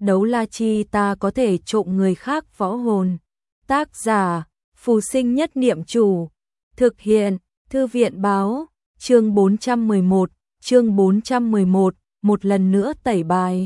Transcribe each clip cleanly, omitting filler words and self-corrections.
đấu la chi ta có thể trộm người khác võ hồn. Tác giả, Phù Sinh Nhất Niệm Chủ. Thực hiện, Thư viện báo, chương 411, một lần nữa tẩy bài.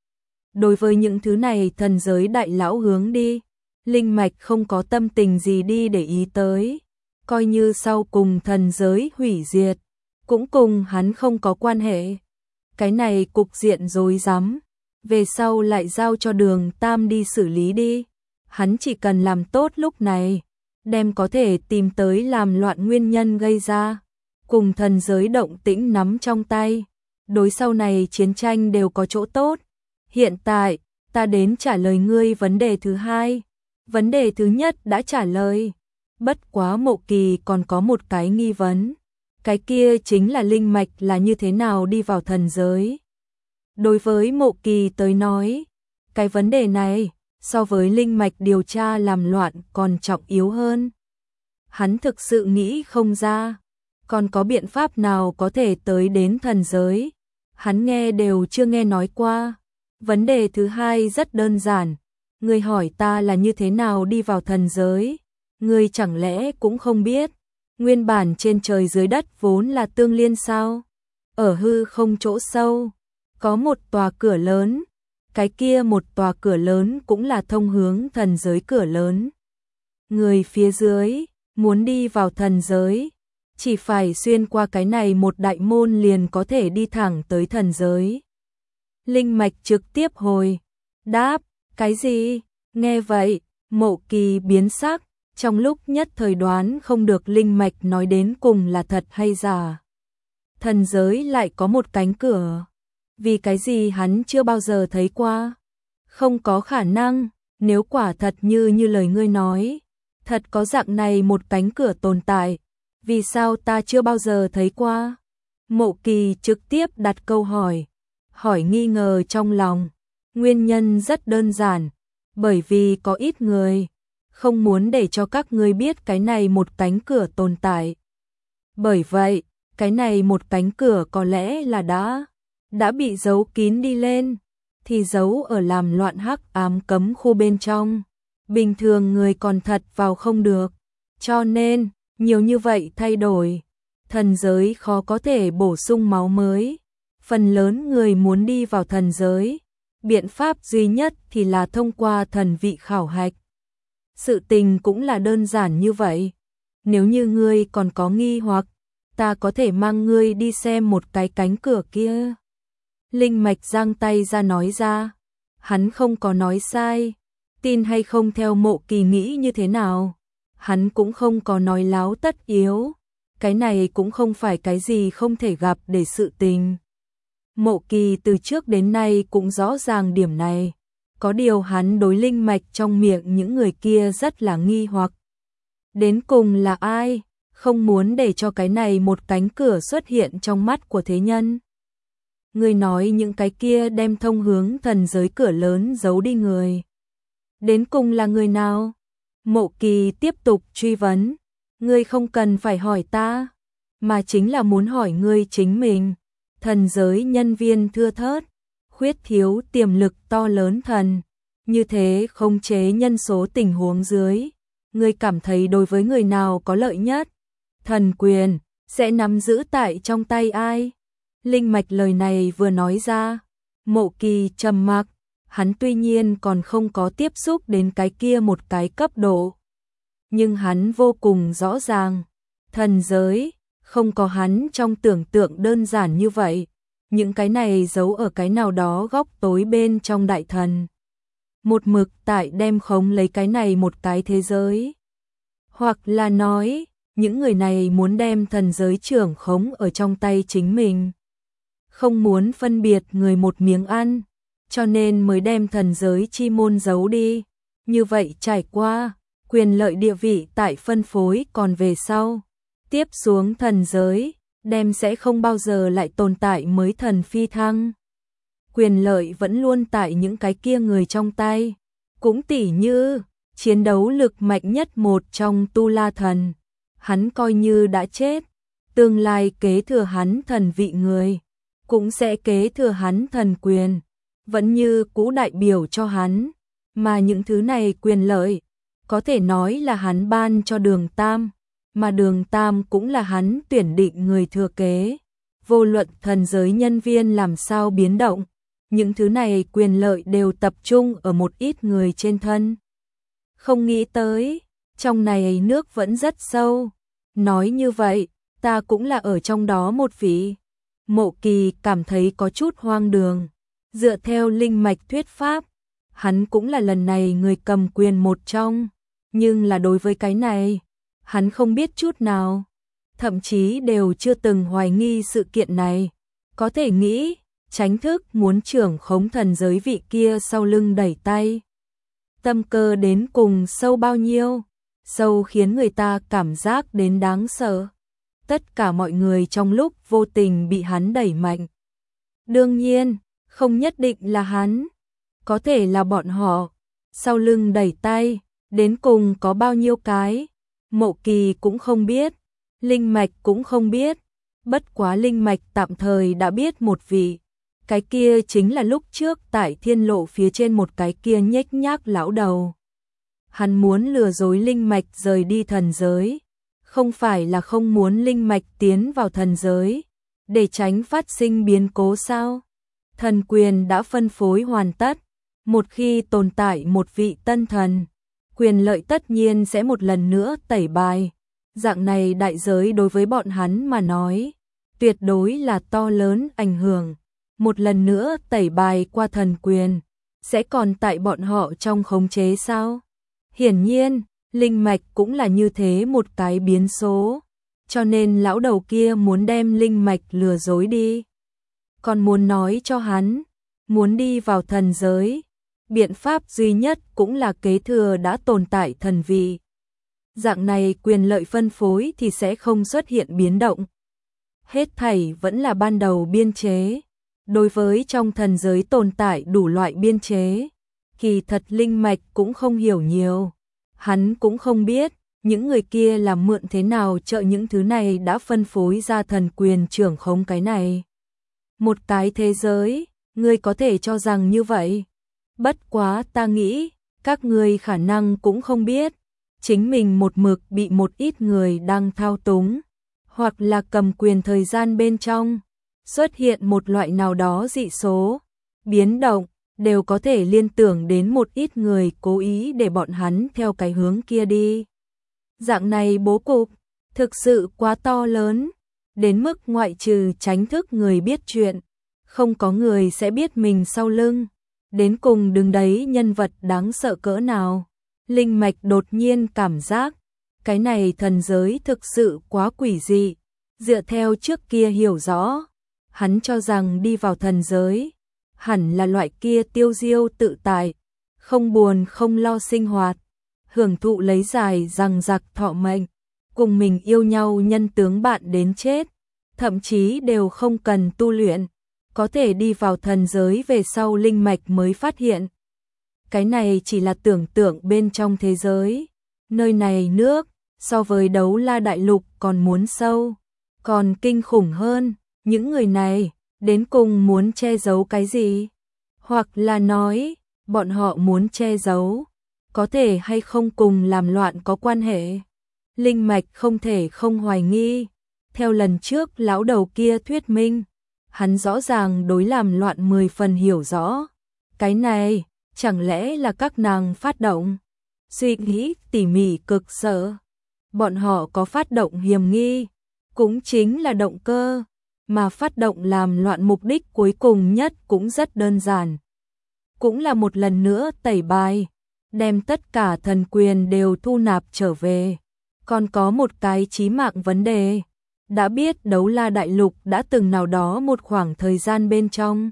Đối với những thứ này thần giới đại lão hướng đi, linh mạch không có tâm tình gì đi để ý tới, coi như sau cùng thần giới hủy diệt, cũng cùng hắn không có quan hệ. Cái này cục diện rối rắm, về sau lại giao cho Đường Tam đi xử lý đi, hắn chỉ cần làm tốt lúc này, đem có thể tìm tới làm loạn nguyên nhân gây ra, cùng thần giới động tĩnh nắm trong tay, đối sau này chiến tranh đều có chỗ tốt. Hiện tại, ta đến trả lời ngươi vấn đề thứ hai. Vấn đề thứ nhất đã trả lời. Bất quá Mộ Kỳ còn có một cái nghi vấn. Cái kia chính là linh mạch là như thế nào đi vào thần giới. Đối với Mộ Kỳ tới nói, cái vấn đề này, so với linh mạch điều tra làm loạn còn trọng yếu hơn. Hắn thực sự nghĩ không ra, còn có biện pháp nào có thể tới đến thần giới. Hắn nghe đều chưa nghe nói qua. Vấn đề thứ hai rất đơn giản, ngươi hỏi ta là như thế nào đi vào thần giới, ngươi chẳng lẽ cũng không biết, nguyên bản trên trời dưới đất vốn là tương liên sao? Ở hư không chỗ sâu, có một tòa cửa lớn, cái kia một tòa cửa lớn cũng là thông hướng thần giới cửa lớn. Người phía dưới, muốn đi vào thần giới, chỉ phải xuyên qua cái này một đại môn liền có thể đi thẳng tới thần giới. Linh mạch trực tiếp hồi đáp, cái gì? Nghe vậy, Mộ Kỳ biến sắc, trong lúc nhất thời đoán không được linh mạch nói đến cùng là thật hay giả. Thần giới lại có một cánh cửa, vì cái gì hắn chưa bao giờ thấy qua? Không có khả năng, nếu quả thật như lời ngươi nói, thật có dạng này một cánh cửa tồn tại, vì sao ta chưa bao giờ thấy qua? Mộ Kỳ trực tiếp đặt câu hỏi nghi ngờ trong lòng. Nguyên nhân rất đơn giản, bởi vì có ít người không muốn để cho các ngươi biết cái này một cánh cửa tồn tại. Bởi vậy, cái này một cánh cửa có lẽ là đã bị giấu kín đi lên, thì giấu ở làm loạn hắc ám cấm khu bên trong. Bình thường người còn thật vào không được, cho nên, nhiều như vậy thay đổi, thần giới khó có thể bổ sung máu mới. Phần lớn người muốn đi vào thần giới, biện pháp duy nhất thì là thông qua thần vị khảo hạch. Sự tình cũng là đơn giản như vậy. Nếu như ngươi còn có nghi hoặc, ta có thể mang ngươi đi xem một cái cánh cửa kia. Linh mạch giang tay ra nói ra. Hắn không có nói sai, tin hay không theo Mộ Kỳ nghĩ như thế nào. Hắn cũng không có nói láo tất yếu. Cái này cũng không phải cái gì không thể gặp để sự tình. Mộ Kỳ từ trước đến nay cũng rõ ràng điểm này, có điều hắn đối linh mạch trong miệng những người kia rất là nghi hoặc. Đến cùng là ai, không muốn để cho cái này một cánh cửa xuất hiện trong mắt của thế nhân. Người nói những cái kia đem thông hướng thần giới cửa lớn giấu đi người. Đến cùng là người nào? Mộ Kỳ tiếp tục truy vấn, ngươi không cần phải hỏi ta, mà chính là muốn hỏi ngươi chính mình. Thần giới nhân viên thưa thớt, khuyết thiếu tiềm lực to lớn thần, như thế khống chế nhân số tình huống dưới, ngươi cảm thấy đối với người nào có lợi nhất? Thần quyền sẽ nắm giữ tại trong tay ai? Linh mạch lời này vừa nói ra, Mộ Kỳ trầm mặc, hắn tuy nhiên còn không có tiếp xúc đến cái kia một cái cấp độ, nhưng hắn vô cùng rõ ràng, thần giới không có hắn trong tưởng tượng đơn giản như vậy, những cái này giấu ở cái nào đó góc tối bên trong đại thần. Một mực tại đem khống lấy cái này một cái thế giới. Hoặc là nói, những người này muốn đem thần giới trưởng khống ở trong tay chính mình. Không muốn phân biệt người một miếng ăn, cho nên mới đem thần giới chi môn giấu đi. Như vậy trải qua, quyền lợi địa vị tại phân phối còn về sau. Tiếp xuống thần giới, đem sẽ không bao giờ lại tồn tại mới thần phi thăng. Quyền lợi vẫn luôn tại những cái kia người trong tay. Cũng tỉ như, chiến đấu lực mạnh nhất một trong Tu La Thần. Hắn coi như đã chết, tương lai kế thừa hắn thần vị người, cũng sẽ kế thừa hắn thần quyền. vẫn như cũ đại biểu cho hắn, mà những thứ này quyền lợi, có thể nói là hắn ban cho Đường Tam, mà Đường Tam cũng là hắn tuyển định người thừa kế. Vô luận thần giới nhân viên làm sao biến động, những thứ này quyền lợi đều tập trung ở một ít người trên thân. Không nghĩ tới, trong này nước vẫn rất sâu. Nói như vậy, ta cũng là ở trong đó một vị. Mộ Kỳ cảm thấy có chút hoang đường. Dựa theo linh mạch thuyết pháp, hắn cũng là lần này người cầm quyền một trong. Nhưng là đối với cái này, hắn không biết chút nào. Thậm chí đều chưa từng hoài nghi sự kiện này. Có thể nghĩ, Chánh Thức muốn trưởng khống thần giới vị kia sau lưng đẩy tay. Tâm cơ đến cùng sâu bao nhiêu? Sâu khiến người ta cảm giác đến đáng sợ. Tất cả mọi người trong lúc vô tình bị hắn đẩy mạnh. Đương nhiên, không nhất định là hắn. Có thể là bọn họ. Sau lưng đẩy tay, đến cùng có bao nhiêu cái. Mộ Kỳ cũng không biết. Linh mạch cũng không biết. Bất quá linh mạch tạm thời đã biết một vị. Cái kia chính là lúc trước tại thiên lộ phía trên một cái kia nhếch nhác lão đầu. Hắn muốn lừa dối linh mạch rời đi thần giới. Không phải là không muốn linh mạch tiến vào thần giới, để tránh phát sinh biến cố sao? Thần quyền đã phân phối hoàn tất. Một khi tồn tại một vị tân thần, quyền lợi tất nhiên sẽ một lần nữa tẩy bài. Dạng này đại giới đối với bọn hắn mà nói, tuyệt đối là to lớn ảnh hưởng. Một lần nữa tẩy bài qua thần quyền, sẽ còn tại bọn họ trong khống chế sao? Hiển nhiên, linh mạch cũng là như thế một cái biến số, cho nên lão đầu kia muốn đem linh mạch lừa dối đi. Còn muốn nói cho hắn, muốn đi vào thần giới, biện pháp duy nhất cũng là kế thừa đã tồn tại thần vị. Dạng này quyền lợi phân phối thì sẽ không xuất hiện biến động. Hết thảy vẫn là ban đầu biên chế. Đối với trong thần giới tồn tại đủ loại biên chế, kỳ thật linh mạch cũng không hiểu nhiều. Hắn cũng không biết, những người kia là mượn thế nào trợ những thứ này đã phân phối ra thần quyền trưởng khống cái này. Một cái thế giới, ngươi có thể cho rằng như vậy. Bất quá ta nghĩ, các ngươi khả năng cũng không biết, chính mình một mực bị một ít người đang thao túng, hoặc là cầm quyền thời gian bên trong, xuất hiện một loại nào đó dị số, biến động, đều có thể liên tưởng đến một ít người cố ý để bọn hắn theo cái hướng kia đi. Dạng này bố cục, thực sự quá to lớn, đến mức ngoại trừ Chánh Thức người biết chuyện, không có người sẽ biết mình sau lưng. Đến cùng đứng đấy nhân vật đáng sợ cỡ nào. Linh mạch đột nhiên cảm giác, cái này thần giới thực sự quá quỷ dị. Dựa theo trước kia hiểu rõ, hắn cho rằng đi vào thần giới, hẳn là loại kia tiêu diêu tự tại, không buồn không lo sinh hoạt, hưởng thụ lấy dài rằng giặc thọ mệnh, cùng mình yêu nhau nhân tướng bạn đến chết, thậm chí đều không cần tu luyện, có thể đi vào thần giới về sau linh mạch mới phát hiện. Cái này chỉ là tưởng tượng bên trong thế giới, nơi này nước, so với Đấu La Đại Lục còn muốn sâu, còn kinh khủng hơn, những người này, đến cùng muốn che giấu cái gì? Hoặc là nói, bọn họ muốn che giấu, có thể hay không cùng làm loạn có quan hệ. Linh mạch không thể không hoài nghi, theo lần trước lão đầu kia thuyết minh, hắn rõ ràng đối làm loạn 10 phần hiểu rõ. Cái này, chẳng lẽ là các nàng phát động? Suy nghĩ tỉ mỉ cực sợ. Bọn họ có phát động hiểm nghi, cũng chính là động cơ, mà phát động làm loạn mục đích cuối cùng nhất cũng rất đơn giản. Cũng là một lần nữa tẩy bài, đem tất cả thần quyền đều thu nạp trở về. Còn có một cái chí mạng vấn đề. Đã biết Đấu La Đại Lục đã từng nào đó một khoảng thời gian bên trong,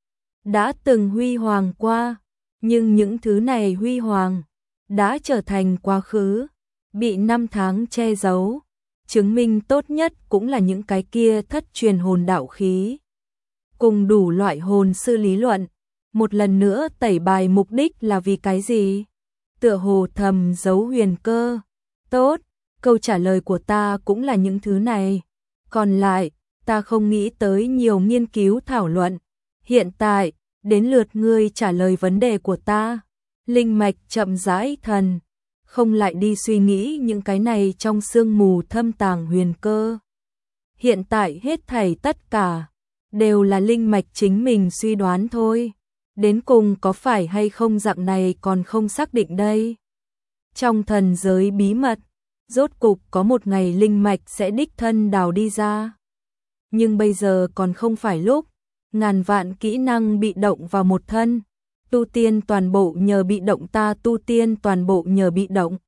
đã từng huy hoàng qua, nhưng những thứ này huy hoàng đã trở thành quá khứ, bị năm tháng che giấu. Chứng minh tốt nhất cũng là những cái kia thất truyền hồn đạo khí, cùng đủ loại hồn sư lý luận. Một lần nữa tẩy bài mục đích là vì cái gì? Tựa hồ thầm giấu huyền cơ. Tốt, câu trả lời của ta cũng là những thứ này. Còn lại, ta không nghĩ tới nhiều nghiên cứu thảo luận. Hiện tại, đến lượt ngươi trả lời vấn đề của ta. Linh mạch chậm rãi thần, không lại đi suy nghĩ những cái này trong sương mù thâm tàng huyền cơ. Hiện tại hết thảy tất cả đều là linh mạch chính mình suy đoán thôi. Đến cùng có phải hay không dạng này còn không xác định đây. Trong thần giới bí mật, rốt cục có một ngày linh mạch sẽ đích thân đào đi ra. Nhưng bây giờ còn không phải lúc, ngàn vạn kỹ năng bị động vào một thân, tu tiên toàn bộ nhờ bị động ta tu tiên toàn bộ nhờ bị động.